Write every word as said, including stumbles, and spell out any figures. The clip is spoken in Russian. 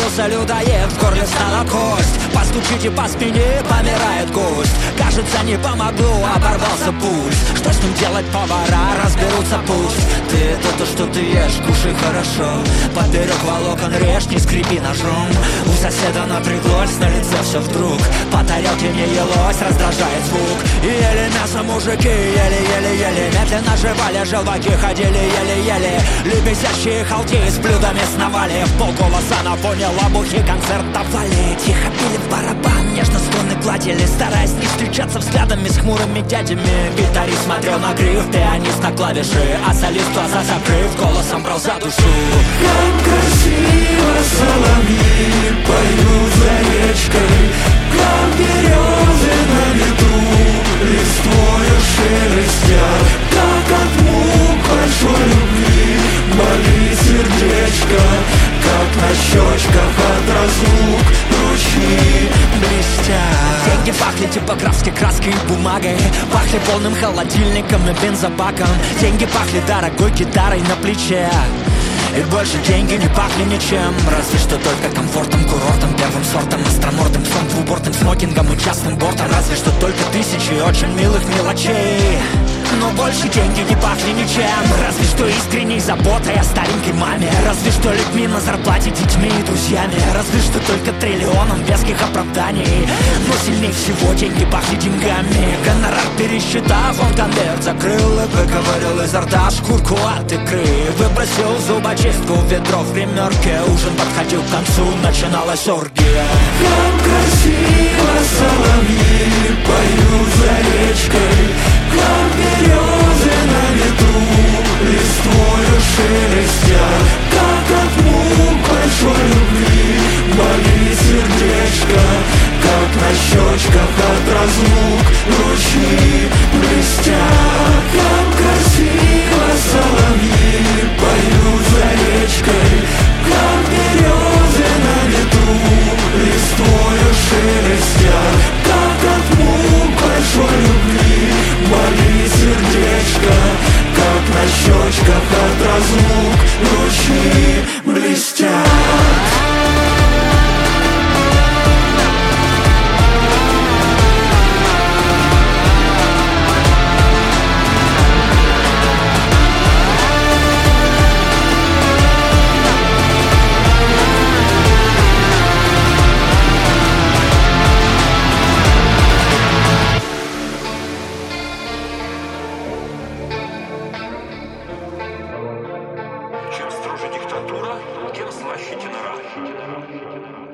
Появился людоед, в горле стала кость. Постучите по спине, помирает гость. Кажется, не помогло, оборвался пульс. Что с ним делать, повара разберутся пусть. Ты это то, что ты ешь, кушай хорошо. Поперек волокон режь, не скрипи ножом. У соседа напряглось, на лице все вдруг. По тарелке не елось, раздражает звук. И ели мясо мужики, еле-еле-еле. Медленно жевали, желваки ходили еле-еле. Лебезящие халти с блюдами сновали. В полголоса на фоне лобухи концертовали. Тихо пили в барабан, нежно струны гладили, стараясь не встречаться взглядами с хмурыми дядями. Гитарист смотрел на гриф, пианист на клавиши, а солист глаза закрыв, голосом брал за душу. Как красиво соловьи поют за речкой, как березы на ветру листвою шелестят, как от мук большой любви болит сердечко, как на щечках от разлук ручьи блестят. Деньги пахли типографской краской и бумагой, пахли полным холодильником и бензобаком. Деньги пахли дорогой гитарой на плече. И больше деньги не пахли ничем, разве что только комфортом, курортом, первым сортом, астронортом, сон, двубортным смокингом и частным бортом. Разве что только тысячи очень милых мелочей. Но больше деньги не пахли ничем, разве что искренней заботой о старенькой маме. Разве что людьми на зарплате, детьми и друзьями. Разве что только триллионом веских оправданий. Но сильнее всего деньги пахли деньгами. Гонорар пересчитав, он конверт закрыл и выковырил изо рта шкурку от икры. Выбросил в зубочистку в ведро в гримерке. Ужин подходил к концу, начиналась оргия. Как красиво соловьи поют за речкой, как березы на ветру листвою шелестят, как от мук большой любви болит сердечко, как на щечках от разлук ручьи блестят. Как красиво соловьи поют за речкой, как березы на ветру листвою шелестят, как от мук большой любви болит сердечко, как на щечках от разлук ручьи блестят. Чем строже диктатура, тем слаще тенора.